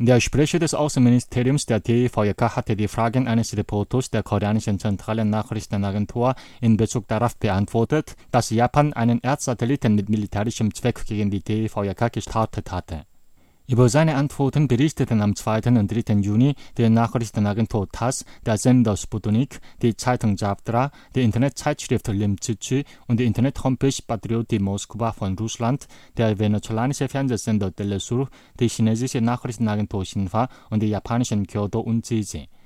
Der Sprecher des Außenministeriums der DVJK hatte die Fragen eines Reporters der koreanischen zentralen Nachrichtenagentur in Bezug darauf beantwortet, dass Japan einen Erdsatelliten mit militärischem Zweck gegen die DVJK gestartet hatte. Über seine Antworten berichteten am 2. und 3. Juni die Nachrichtenagentur TASS, der Sender Sputnik, die Zeitung Javdra, die Internetzeitschrift Limtschi und die Internet-Homepage Patrioti Moskwa von Russland, der venezolanische Fernsehsender Telesur, die chinesische Nachrichtenagentur Xinhua und die japanischen Kyodo und Jiji.